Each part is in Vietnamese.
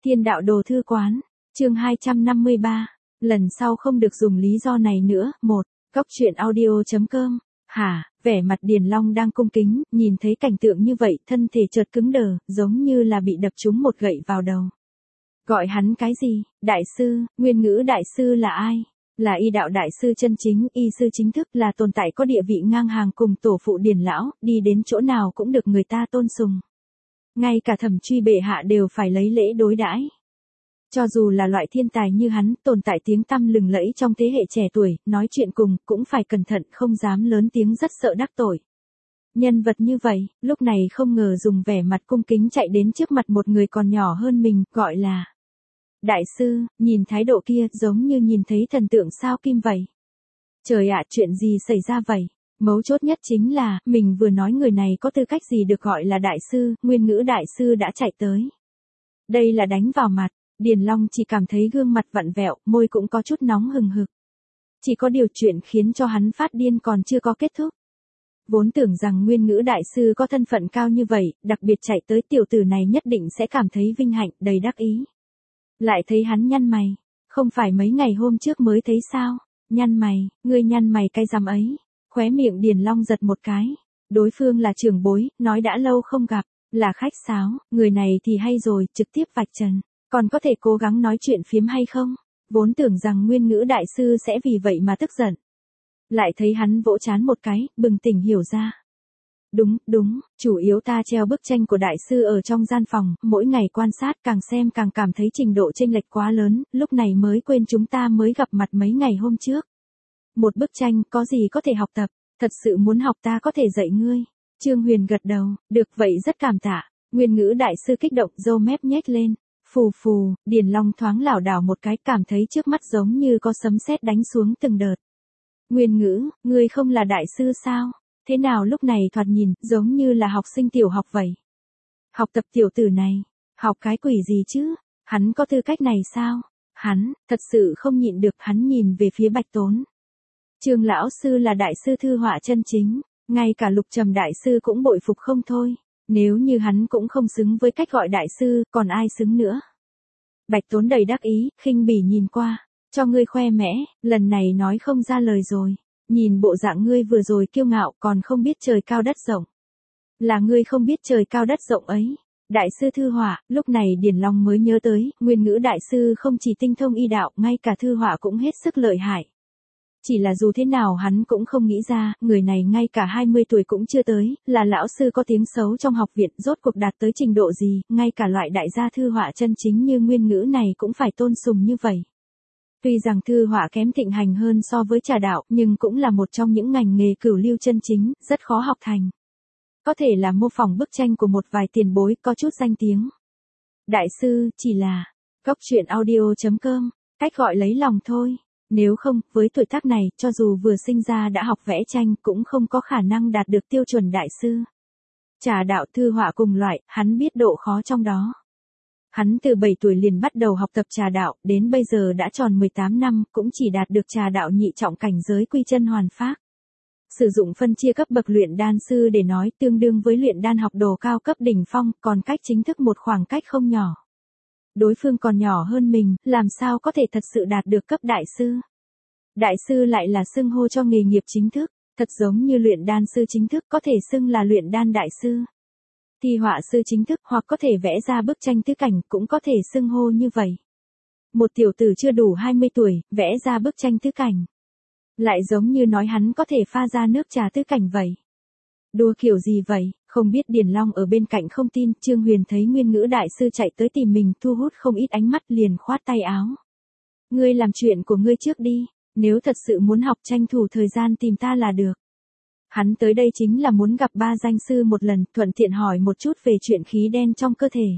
Thiên đạo đồ thư quán, chương 253, lần sau không được dùng lý do này nữa. Góc truyện audio.com. Hả, vẻ mặt Điền Long đang cung kính, nhìn thấy cảnh tượng như vậy, thân thể chợt cứng đờ, giống như là bị đập trúng một gậy vào đầu. Gọi hắn cái gì? Đại sư, Nguyên Ngữ đại sư là ai? Là y đạo đại sư chân chính, y sư chính thức, là tồn tại có địa vị ngang hàng cùng tổ phụ Điền lão, đi đến chỗ nào cũng được người ta tôn sùng. Ngay cả Thẩm Truy bệ hạ đều phải lấy lễ đối đãi. Cho dù là loại thiên tài như hắn, tồn tại tiếng tăm lừng lẫy trong thế hệ trẻ tuổi, nói chuyện cùng, cũng phải cẩn thận, không dám lớn tiếng, rất sợ đắc tội. Nhân vật như vậy, lúc này không ngờ dùng vẻ mặt cung kính chạy đến trước mặt một người còn nhỏ hơn mình, gọi là đại sư, nhìn thái độ kia, giống như nhìn thấy thần tượng sao kim vậy. Trời ạ, chuyện gì xảy ra vậy? Mấu chốt nhất chính là, mình vừa nói người này có tư cách gì được gọi là đại sư, Nguyên Ngữ đại sư đã chạy tới. Đây là đánh vào mặt. Điền Long chỉ cảm thấy gương mặt vặn vẹo, môi cũng có chút nóng hừng hực. Chỉ có điều chuyện khiến cho hắn phát điên còn chưa có kết thúc. Vốn tưởng rằng Nguyên Ngữ đại sư có thân phận cao như vậy, đặc biệt chạy tới tiểu tử này nhất định sẽ cảm thấy vinh hạnh, đầy đắc ý. Lại thấy hắn nhăn mày, không phải mấy ngày hôm trước mới thấy sao? Nhăn mày, ngươi nhăn mày cái rằm ấy. Khóe miệng Điền Long giật một cái. Đối phương là trưởng bối, nói đã lâu không gặp, là khách sáo, người này thì hay rồi, trực tiếp vạch trần. Còn có thể cố gắng nói chuyện phiếm hay không? Vốn tưởng rằng Nguyên Ngữ đại sư sẽ vì vậy mà tức giận. Lại thấy hắn vỗ trán một cái, bừng tỉnh hiểu ra. Đúng, chủ yếu ta treo bức tranh của đại sư ở trong gian phòng, mỗi ngày quan sát càng xem càng cảm thấy trình độ chênh lệch quá lớn, lúc này mới quên chúng ta mới gặp mặt mấy ngày hôm trước. Một bức tranh, có gì có thể học tập, thật sự muốn học ta có thể dạy ngươi. Trương Huyền gật đầu, được vậy rất cảm tạ. Nguyên Ngữ đại sư kích động, râu mép nhếch lên. Phù, Điền Long thoáng lảo đảo một cái, cảm thấy trước mắt giống như có sấm sét đánh xuống từng đợt. Nguyên Ngữ, ngươi không là đại sư sao? Thế nào lúc này thoạt nhìn, giống như là học sinh tiểu học vậy? Học tập tiểu tử này, học cái quỷ gì chứ? Hắn có tư cách này sao? Hắn, thật sự không nhịn được, hắn nhìn về phía Bạch Tốn. Trương lão sư là đại sư thư họa chân chính, ngay cả Lục Trầm đại sư cũng bội phục không thôi. Nếu như hắn cũng không xứng với cách gọi đại sư, còn ai xứng nữa? Bạch Tốn đầy đắc ý, khinh bỉ nhìn qua, cho ngươi khoe mẽ, lần này nói không ra lời rồi. Nhìn bộ dạng ngươi vừa rồi kiêu ngạo, còn không biết trời cao đất rộng. Là ngươi không biết trời cao đất rộng ấy. Đại sư thư họa, lúc này Điền Long mới nhớ tới, Nguyên Ngữ đại sư không chỉ tinh thông y đạo, ngay cả thư họa cũng hết sức lợi hại. Chỉ là dù thế nào hắn cũng không nghĩ ra, người này ngay cả 20 tuổi cũng chưa tới, là lão sư có tiếng xấu trong học viện, rốt cuộc đạt tới trình độ gì, ngay cả loại đại gia thư họa chân chính như Nguyên Ngữ này cũng phải tôn sùng như vậy. Tuy rằng thư họa kém thịnh hành hơn so với trà đạo, nhưng cũng là một trong những ngành nghề cửu lưu chân chính, rất khó học thành. Có thể là mô phỏng bức tranh của một vài tiền bối, có chút danh tiếng. Đại sư, chỉ là, góc truyện audio.com, cách gọi lấy lòng thôi. Nếu không, với tuổi tác này, cho dù vừa sinh ra đã học vẽ tranh, cũng không có khả năng đạt được tiêu chuẩn đại sư. Trà đạo thư họa cùng loại, hắn biết độ khó trong đó. Hắn từ 7 tuổi liền bắt đầu học tập trà đạo, đến bây giờ đã tròn 18 năm, cũng chỉ đạt được trà đạo nhị trọng cảnh giới quy chân hoàn pháp. Sử dụng phân chia cấp bậc luyện đan sư để nói, tương đương với luyện đan học đồ cao cấp đỉnh phong, còn cách chính thức một khoảng cách không nhỏ. Đối phương còn nhỏ hơn mình, làm sao có thể thật sự đạt được cấp đại sư. Đại sư lại là xưng hô cho nghề nghiệp chính thức, thật giống như luyện đan sư chính thức có thể xưng là luyện đan đại sư. Thi họa sư chính thức hoặc có thể vẽ ra bức tranh tứ cảnh cũng có thể xưng hô như vậy. Một tiểu tử chưa đủ 20 tuổi, vẽ ra bức tranh tứ cảnh. Lại giống như nói hắn có thể pha ra nước trà tứ cảnh vậy. Đùa kiểu gì vậy, không biết Điền Long ở bên cạnh không tin, Trương Huyền thấy Nguyên Ngữ đại sư chạy tới tìm mình, thu hút không ít ánh mắt, liền khoát tay áo. Ngươi làm chuyện của ngươi trước đi, nếu thật sự muốn học tranh thủ thời gian tìm ta là được. Hắn tới đây chính là muốn gặp ba danh sư một lần, thuận tiện hỏi một chút về chuyện khí đen trong cơ thể.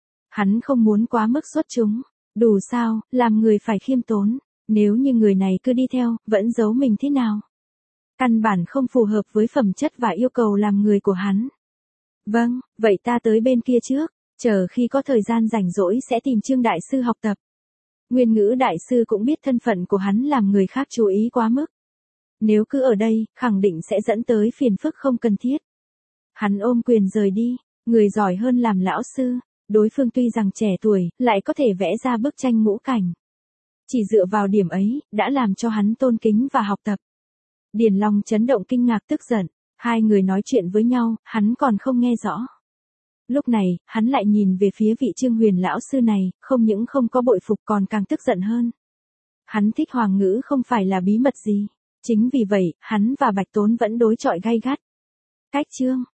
Hắn không muốn quá mức xuất chúng, đủ sao, làm người phải khiêm tốn, nếu như người này cứ đi theo, vẫn giấu mình thế nào. Căn bản không phù hợp với phẩm chất và yêu cầu làm người của hắn. Vâng, vậy ta tới bên kia trước, chờ khi có thời gian rảnh rỗi sẽ tìm Trương đại sư học tập. Nguyên Ngữ đại sư cũng biết thân phận của hắn làm người khác chú ý quá mức. Nếu cứ ở đây, khẳng định sẽ dẫn tới phiền phức không cần thiết. Hắn ôm quyền rời đi, người giỏi hơn làm lão sư. Đối phương tuy rằng trẻ tuổi, lại có thể vẽ ra bức tranh ngũ cảnh. Chỉ dựa vào điểm ấy, đã làm cho hắn tôn kính và học tập. Điền Long chấn động kinh ngạc tức giận. Hai người nói chuyện với nhau, hắn còn không nghe rõ. Lúc này, hắn lại nhìn về phía vị Trương Huyền lão sư này, không những không có bội phục còn càng tức giận hơn. Hắn thích Hoàng ngữ không phải là bí mật gì. Chính vì vậy, hắn và Bạch Tốn vẫn đối chọi gay gắt. Cách chương